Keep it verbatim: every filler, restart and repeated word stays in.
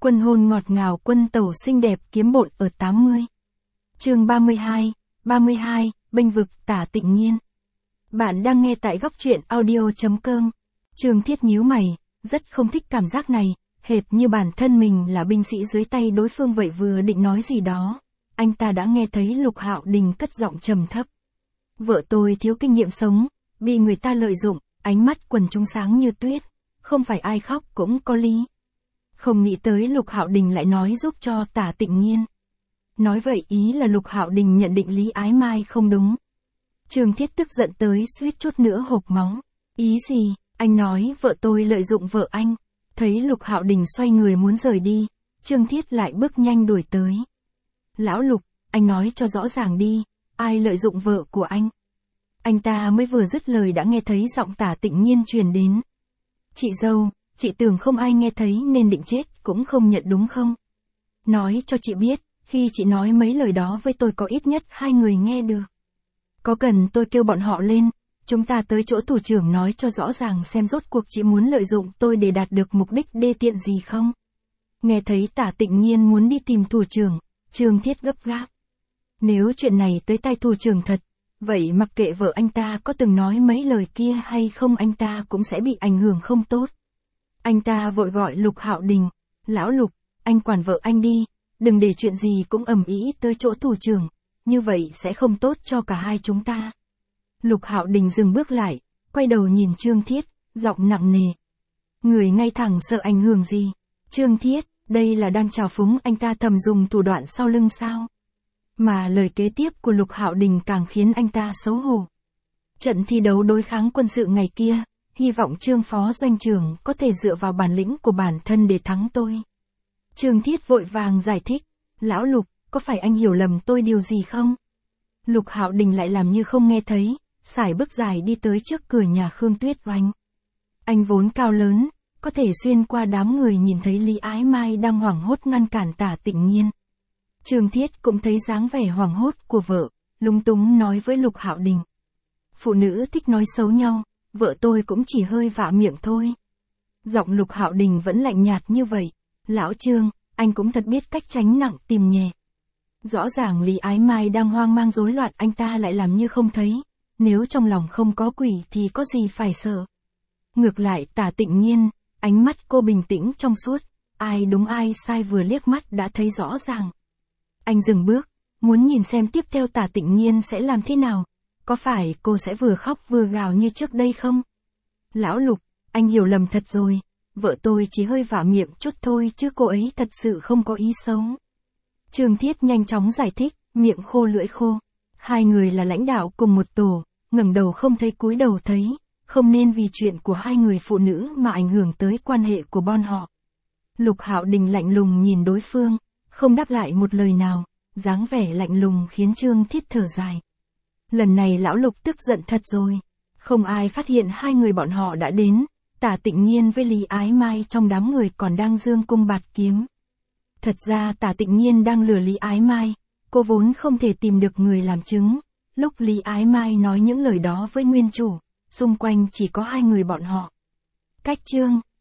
Quân hôn ngọt ngào, quân tẩu xinh đẹp kiếm bộn ở tám mươi. Chương ba mươi hai, ba mươi hai, bênh vực Tả Tịnh Nhiên. Bạn đang nghe tại góc truyện audio chấm com. Trương Thiết nhíu mày, rất không thích cảm giác này, hệt như bản thân mình là binh sĩ dưới tay đối phương vậy. Vừa định nói gì đó, anh ta đã nghe thấy Lục Hạo Đình cất giọng trầm thấp. Vợ tôi thiếu kinh nghiệm sống, bị người ta lợi dụng, ánh mắt quần chúng sáng như tuyết, không phải ai khóc cũng có lý. Không nghĩ tới Lục Hạo Đình lại nói giúp cho Tả Tịnh Nhiên. Nói vậy ý là Lục Hạo Đình nhận định Lý Ái Mai không đúng. Trương Thiết tức giận tới suýt chút nữa hộc máu. Ý gì? Anh nói vợ tôi lợi dụng vợ anh. Thấy Lục Hạo Đình xoay người muốn rời đi, Trương Thiết lại bước nhanh đuổi tới. Lão Lục, anh nói cho rõ ràng đi, ai lợi dụng vợ của anh? Anh ta mới vừa dứt lời đã nghe thấy giọng Tả Tịnh Nhiên truyền đến. Chị dâu, chị tưởng không ai nghe thấy nên định chết cũng không nhận đúng không? Nói cho chị biết, khi chị nói mấy lời đó với tôi có ít nhất hai người nghe được. Có cần tôi kêu bọn họ lên, chúng ta tới chỗ thủ trưởng nói cho rõ ràng xem rốt cuộc chị muốn lợi dụng tôi để đạt được mục đích đê tiện gì không? Nghe thấy Tả Tịnh Nhiên muốn đi tìm thủ trưởng, Trương Thiết gấp gáp. Nếu chuyện này tới tay thủ trưởng thật, vậy mặc kệ vợ anh ta có từng nói mấy lời kia hay không anh ta cũng sẽ bị ảnh hưởng không tốt. Anh ta vội gọi Lục Hạo Đình, Lão Lục, anh quản vợ anh đi, đừng để chuyện gì cũng ầm ĩ tới chỗ thủ trưởng, như vậy sẽ không tốt cho cả hai chúng ta. Lục Hạo Đình dừng bước lại, quay đầu nhìn Trương Thiết, giọng nặng nề. Người ngay thẳng sợ ảnh hưởng gì? Trương Thiết, đây là đang trào phúng anh ta thầm dùng thủ đoạn sau lưng sao? Mà lời kế tiếp của Lục Hạo Đình càng khiến anh ta xấu hổ. Trận thi đấu đối kháng quân sự ngày kia, hy vọng Trương Phó Doanh trưởng có thể dựa vào bản lĩnh của bản thân để thắng tôi. Trương Thiết vội vàng giải thích, Lão Lục, có phải anh hiểu lầm tôi điều gì không? Lục Hạo Đình lại làm như không nghe thấy, sải bước dài đi tới trước cửa nhà Khương Tuyết Oanh. Anh vốn cao lớn, có thể xuyên qua đám người nhìn thấy Lý Ái Mai đang hoảng hốt ngăn cản Tả Tịnh Nhiên. Trương Thiết cũng thấy dáng vẻ hoảng hốt của vợ, lúng túng nói với Lục Hạo Đình. Phụ nữ thích nói xấu nhau, vợ tôi cũng chỉ hơi vạ miệng thôi. Giọng Lục Hạo Đình vẫn lạnh nhạt như vậy. Lão Trương, anh cũng thật biết cách tránh nặng tìm nhẹ. Rõ ràng Lý Ái Mai đang hoang mang rối loạn anh ta lại làm như không thấy. Nếu trong lòng không có quỷ thì có gì phải sợ. Ngược lại Tả Tịnh Nhiên, ánh mắt cô bình tĩnh trong suốt, ai đúng ai sai vừa liếc mắt đã thấy rõ ràng. Anh dừng bước, muốn nhìn xem tiếp theo Tả Tịnh Nhiên sẽ làm thế nào. Có phải cô sẽ vừa khóc vừa gào như trước đây không? Lão Lục, anh hiểu lầm thật rồi. Vợ tôi chỉ hơi vạ miệng chút thôi chứ cô ấy thật sự không có ý xấu. Trương Thiết nhanh chóng giải thích, miệng khô lưỡi khô. Hai người là lãnh đạo cùng một tổ, ngẩng đầu không thấy cúi đầu thấy, không nên vì chuyện của hai người phụ nữ mà ảnh hưởng tới quan hệ của bọn họ. Lục Hạo Đình lạnh lùng nhìn đối phương, không đáp lại một lời nào, dáng vẻ lạnh lùng khiến Trương Thiết thở dài. Lần này Lão Lục tức giận thật rồi, không ai phát hiện hai người bọn họ đã đến. Tả Tịnh Nhiên với Lý Ái Mai trong đám người còn đang dương cung bạt kiếm. Thật ra Tả Tịnh Nhiên đang lừa Lý Ái Mai, cô vốn không thể tìm được người làm chứng. Lúc Lý Ái Mai nói những lời đó với nguyên chủ, xung quanh chỉ có hai người bọn họ. Cách chương